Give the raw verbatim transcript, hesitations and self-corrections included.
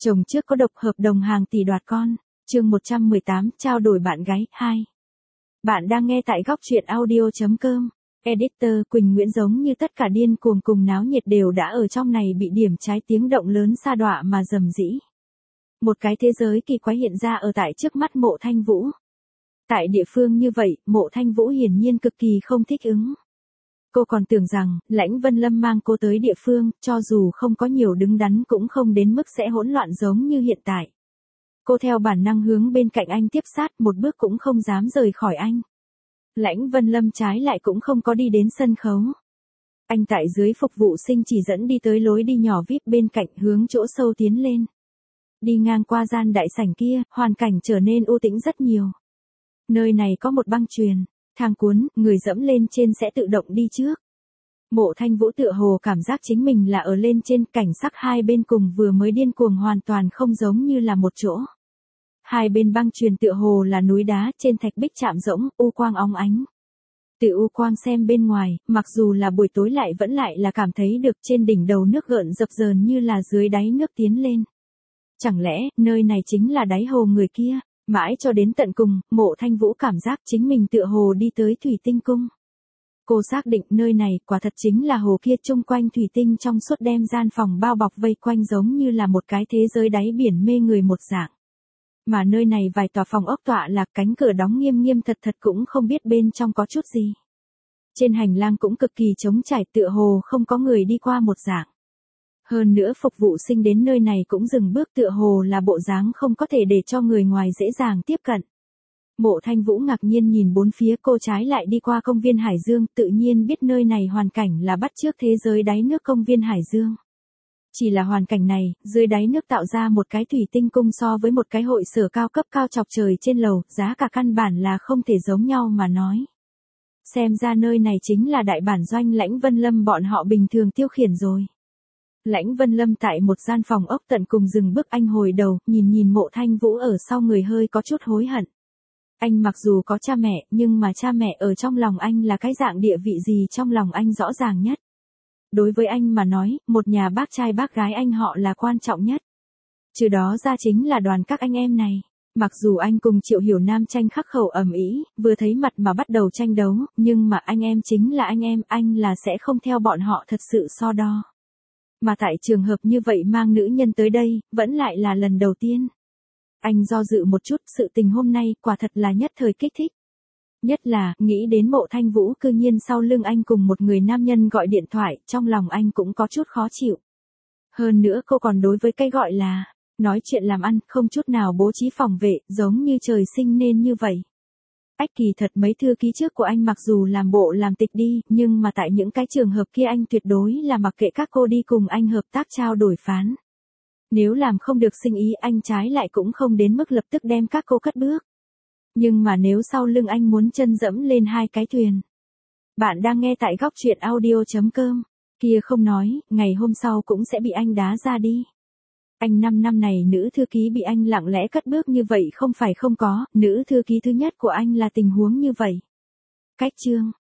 Chồng trước có độc hợp đồng hàng tỷ đoạt con. Chương một trăm mười tám, trao đổi bạn gái hai. Bạn đang nghe tại góc truyện audio chấm com. Editor Quỳnh Nguyễn giống như tất cả điên cuồng cùng náo nhiệt đều đã ở trong này bị điểm trái tiếng động lớn sa đọa mà rầm rĩ. Một cái thế giới kỳ quái hiện ra ở tại trước mắt Mộ Thanh Vũ. Tại địa phương như vậy, Mộ Thanh Vũ hiển nhiên cực kỳ không thích ứng. Cô còn tưởng rằng, Lãnh Vân Lâm mang cô tới địa phương, cho dù không có nhiều đứng đắn cũng không đến mức sẽ hỗn loạn giống như hiện tại. Cô theo bản năng hướng bên cạnh anh tiếp sát, một bước cũng không dám rời khỏi anh. Lãnh Vân Lâm trái lại cũng không có đi đến sân khấu. Anh tại dưới phục vụ sinh chỉ dẫn đi tới lối đi nhỏ vi ai pi bên cạnh hướng chỗ sâu tiến lên. Đi ngang qua gian đại sảnh kia, hoàn cảnh trở nên u tĩnh rất nhiều. Nơi này có một băng chuyền, thang cuốn, người dẫm lên trên sẽ tự động đi trước. Mộ Thanh Vũ tựa hồ cảm giác chính mình là ở lên trên, cảnh sắc hai bên cùng vừa mới điên cuồng hoàn toàn không giống như là một chỗ. Hai bên băng chuyền tựa hồ là núi đá, trên thạch bích chạm rỗng, u quang óng ánh. Từ u quang xem bên ngoài, mặc dù là buổi tối lại vẫn lại là cảm thấy được trên đỉnh đầu nước gợn dập dờn như là dưới đáy nước tiến lên. Chẳng lẽ, nơi này chính là đáy hồ người kia? Mãi cho đến tận cùng, Mộ Thanh Vũ cảm giác chính mình tựa hồ đi tới Thủy Tinh Cung. Cô xác định nơi này quả thật chính là hồ kia, chung quanh thủy tinh trong suốt đem gian phòng bao bọc vây quanh giống như là một cái thế giới đáy biển mê người một dạng. Mà nơi này vài tòa phòng ốc tọa lạc, cánh cửa đóng nghiêm nghiêm thật thật cũng không biết bên trong có chút gì. Trên hành lang cũng cực kỳ trống trải, tựa hồ không có người đi qua một dạng. Hơn nữa phục vụ sinh đến nơi này cũng dừng bước, tựa hồ là bộ dáng không có thể để cho người ngoài dễ dàng tiếp cận. Mộ Thanh Vũ ngạc nhiên nhìn bốn phía, cô trái lại đi qua công viên Hải Dương, tự nhiên biết nơi này hoàn cảnh là bắt chước thế giới đáy nước công viên Hải Dương. Chỉ là hoàn cảnh này, dưới đáy nước tạo ra một cái thủy tinh cung so với một cái hội sở cao cấp cao chọc trời trên lầu, giá cả căn bản là không thể giống nhau mà nói. Xem ra nơi này chính là đại bản doanh Lãnh Vân Lâm bọn họ bình thường tiêu khiển rồi. Lãnh Vân Lâm tại một gian phòng ốc tận cùng dừng bước, anh hồi đầu, nhìn nhìn Mộ Thanh Vũ ở sau người hơi có chút hối hận. Anh mặc dù có cha mẹ, nhưng mà cha mẹ ở trong lòng anh là cái dạng địa vị gì trong lòng anh rõ ràng nhất. Đối với anh mà nói, một nhà bác trai bác gái anh họ là quan trọng nhất. Trừ đó ra chính là đoàn các anh em này. Mặc dù anh cùng Triệu Hiểu Nam tranh khắc khẩu ầm ĩ, vừa thấy mặt mà bắt đầu tranh đấu, nhưng mà anh em chính là anh em, anh là sẽ không theo bọn họ thật sự so đo. Mà tại trường hợp như vậy mang nữ nhân tới đây, vẫn lại là lần đầu tiên. Anh do dự một chút, sự tình hôm nay quả thật là nhất thời kích thích. Nhất là, nghĩ đến Mộ Thanh Vũ cư nhiên sau lưng anh cùng một người nam nhân gọi điện thoại, trong lòng anh cũng có chút khó chịu. Hơn nữa cô còn đối với cái gọi là, nói chuyện làm ăn, không chút nào bố trí phòng vệ, giống như trời sinh nên như vậy. Ách, kỳ thật mấy thư ký trước của anh mặc dù làm bộ làm tịch đi, nhưng mà tại những cái trường hợp kia anh tuyệt đối là mặc kệ các cô đi cùng anh hợp tác trao đổi phán. Nếu làm không được sinh ý, anh trái lại cũng không đến mức lập tức đem các cô cất bước. Nhưng mà nếu sau lưng anh muốn chân dẫm lên hai cái thuyền. Bạn đang nghe tại góc truyện audio chấm com. Kia không nói, ngày hôm sau cũng sẽ bị anh đá ra đi. Anh năm năm này nữ thư ký bị anh lặng lẽ cất bước như vậy không phải không có, nữ thư ký thứ nhất của anh là tình huống như vậy. Cách chương,